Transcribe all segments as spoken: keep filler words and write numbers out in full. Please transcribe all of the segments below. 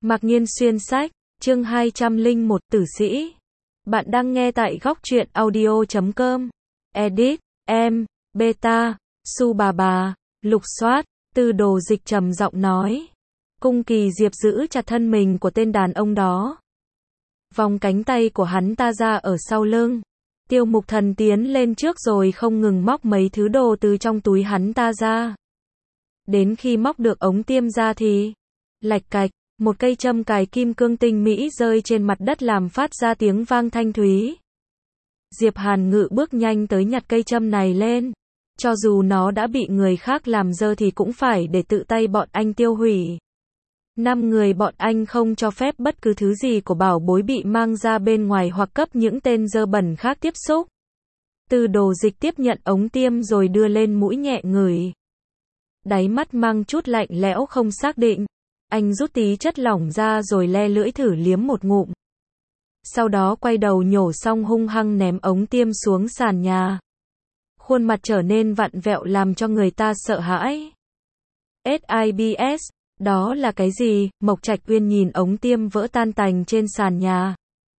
Mạc Nhiên xuyên sách, chương hai trăm lẻ một, tử sĩ. Bạn đang nghe tại góc truyện audio chấm com. Edit, em, beta, su bà bà, lục soát, Từ Đồ Dịch trầm giọng nói. Cung Kỳ Diệp giữ chặt thân mình của tên đàn ông đó. Vòng cánh tay của hắn ta ra ở sau lưng. Tiêu Mục Thần tiến lên trước rồi không ngừng móc mấy thứ đồ từ trong túi hắn ta ra. Đến khi móc được ống tiêm ra thì, lạch cạch, một cây châm cài kim cương tinh mỹ rơi trên mặt đất làm phát ra tiếng vang thanh thúy. Diệp Hàn Ngự bước nhanh tới nhặt cây châm này lên. Cho dù nó đã bị người khác làm dơ thì cũng phải để tự tay bọn anh tiêu hủy. Năm người bọn anh không cho phép bất cứ thứ gì của bảo bối bị mang ra bên ngoài hoặc cấp những tên dơ bẩn khác tiếp xúc. Từ Đồ Dịch tiếp nhận ống tiêm rồi đưa lên mũi nhẹ ngửi. Đáy mắt mang chút lạnh lẽo không xác định. Anh rút tí chất lỏng ra rồi le lưỡi thử liếm một ngụm. Sau đó quay đầu nhổ xong hung hăng ném ống tiêm xuống sàn nhà. Khuôn mặt trở nên vặn vẹo làm cho người ta sợ hãi. ét i bê ét, đó là cái gì? Mộc Trạch Uyên nhìn ống tiêm vỡ tan tành trên sàn nhà.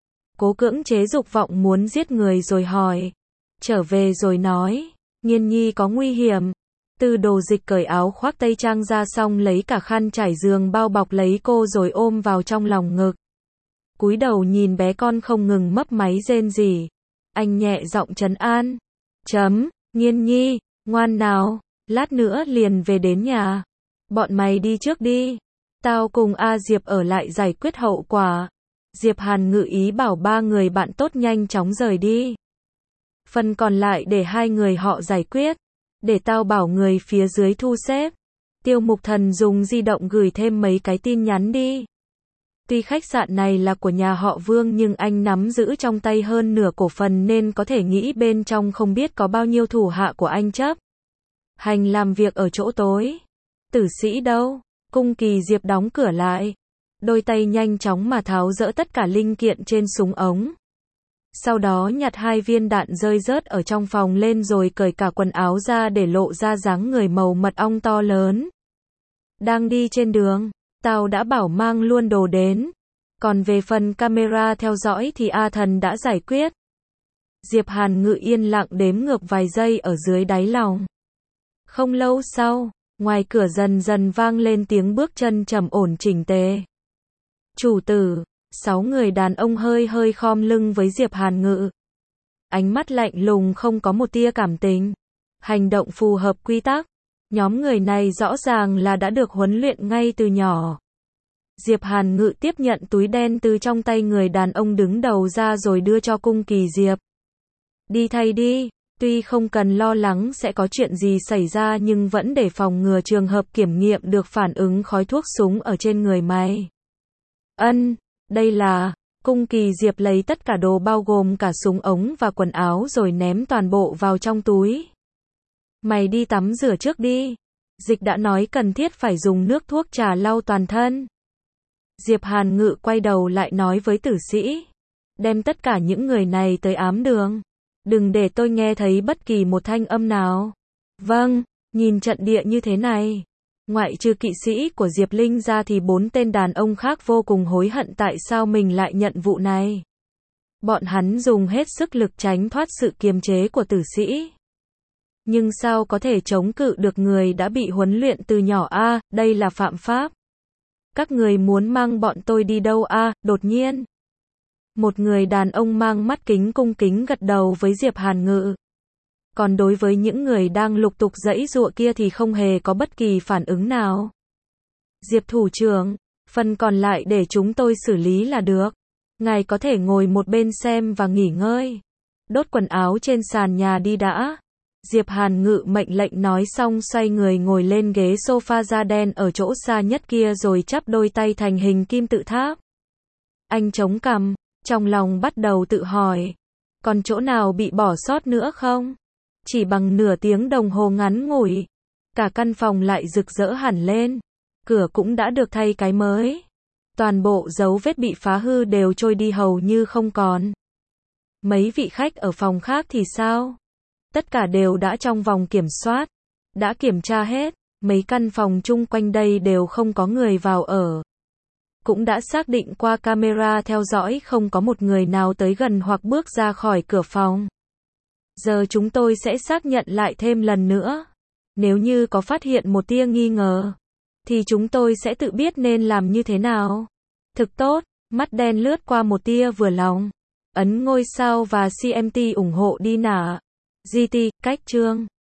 Cố cưỡng chế dục vọng muốn giết người rồi hỏi. Trở về rồi nói, Nhiên Nhi có nguy hiểm. Từ Đồ Dịch cởi áo khoác tây trang ra xong lấy cả khăn trải giường bao bọc lấy cô rồi ôm vào trong lòng ngực. Cúi đầu nhìn bé con không ngừng mấp máy rên rỉ. Anh nhẹ giọng trấn an. Chấm, Nhiên Nhi, ngoan nào, lát nữa liền về đến nhà. Bọn mày đi trước đi. Tao cùng A Diệp ở lại giải quyết hậu quả. Diệp Hàn ngự ý bảo ba người bạn tốt nhanh chóng rời đi. Phần còn lại để hai người họ giải quyết. Để tao bảo người phía dưới thu xếp. Tiêu Mục Thần dùng di động gửi thêm mấy cái tin nhắn đi. Tuy khách sạn này là của nhà họ Vương nhưng anh nắm giữ trong tay hơn nửa cổ phần nên có thể nghĩ bên trong không biết có bao nhiêu thủ hạ của anh chấp hành làm việc ở chỗ tối. Tử sĩ đâu? Cung Kỳ Diệp đóng cửa lại. Đôi tay nhanh chóng mà tháo dỡ tất cả linh kiện trên súng ống. Sau đó nhặt hai viên đạn rơi rớt ở trong phòng lên rồi cởi cả quần áo ra để lộ ra dáng người màu mật ong to lớn. Đang đi trên đường, tao đã bảo mang luôn đồ đến. Còn về phần camera theo dõi thì A Thần đã giải quyết. Diệp Hàn Ngự yên lặng đếm ngược vài giây ở dưới đáy lòng. Không lâu sau, ngoài cửa dần dần vang lên tiếng bước chân trầm ổn chỉnh tề. Chủ tử. Sáu người đàn ông hơi hơi khom lưng với Diệp Hàn Ngự. Ánh mắt lạnh lùng không có một tia cảm tình. Hành động phù hợp quy tắc. Nhóm người này rõ ràng là đã được huấn luyện ngay từ nhỏ. Diệp Hàn Ngự tiếp nhận túi đen từ trong tay người đàn ông đứng đầu ra rồi đưa cho Cung Kỳ Diệp. Đi thay đi, tuy không cần lo lắng sẽ có chuyện gì xảy ra nhưng vẫn để phòng ngừa trường hợp kiểm nghiệm được phản ứng khói thuốc súng ở trên người mày. Ân. Đây là, Cung Kỳ Diệp lấy tất cả đồ bao gồm cả súng ống và quần áo rồi ném toàn bộ vào trong túi. Mày đi tắm rửa trước đi. Dịch đã nói cần thiết phải dùng nước thuốc trà lau toàn thân. Diệp Hàn Ngự quay đầu lại nói với tử sĩ. Đem tất cả những người này tới ám đường. Đừng để tôi nghe thấy bất kỳ một thanh âm nào. Vâng, nhìn trận địa như thế này. Ngoại trừ kỵ sĩ của Diệp Linh ra thì bốn tên đàn ông khác vô cùng hối hận tại sao mình lại nhận vụ này. Bọn hắn dùng hết sức lực tránh thoát sự kiềm chế của tử sĩ. Nhưng sao có thể chống cự được người đã bị huấn luyện từ nhỏ a, à, đây là phạm pháp. Các người muốn mang bọn tôi đi đâu a, à? Đột nhiên. Một người đàn ông mang mắt kính cung kính gật đầu với Diệp Hàn Ngự. Còn đối với những người đang lục tục giãy giụa kia thì không hề có bất kỳ phản ứng nào. Diệp thủ trưởng, phần còn lại để chúng tôi xử lý là được. Ngài có thể ngồi một bên xem và nghỉ ngơi. Đốt quần áo trên sàn nhà đi đã. Diệp Hàn Ngự mệnh lệnh nói xong xoay người ngồi lên ghế sofa da đen ở chỗ xa nhất kia rồi chắp đôi tay thành hình kim tự tháp. Anh chống cằm, trong lòng bắt đầu tự hỏi. Còn chỗ nào bị bỏ sót nữa không? Chỉ bằng nửa tiếng đồng hồ ngắn ngủi, cả căn phòng lại rực rỡ hẳn lên. Cửa cũng đã được thay cái mới. Toàn bộ dấu vết bị phá hư đều trôi đi hầu như không còn. Mấy vị khách ở phòng khác thì sao? Tất cả đều đã trong vòng kiểm soát. Đã kiểm tra hết, mấy căn phòng chung quanh đây đều không có người vào ở. cũng đã xác định qua camera theo dõi không có một người nào tới gần hoặc bước ra khỏi cửa phòng. Giờ chúng tôi sẽ xác nhận lại thêm lần nữa. Nếu như có phát hiện một tia nghi ngờ, thì chúng tôi sẽ tự biết nên làm như thế nào. Thực tốt, mắt đen lướt qua một tia vừa lòng. Ấn ngôi sao và xê em tê ủng hộ đi nả. giê tê, cách chương.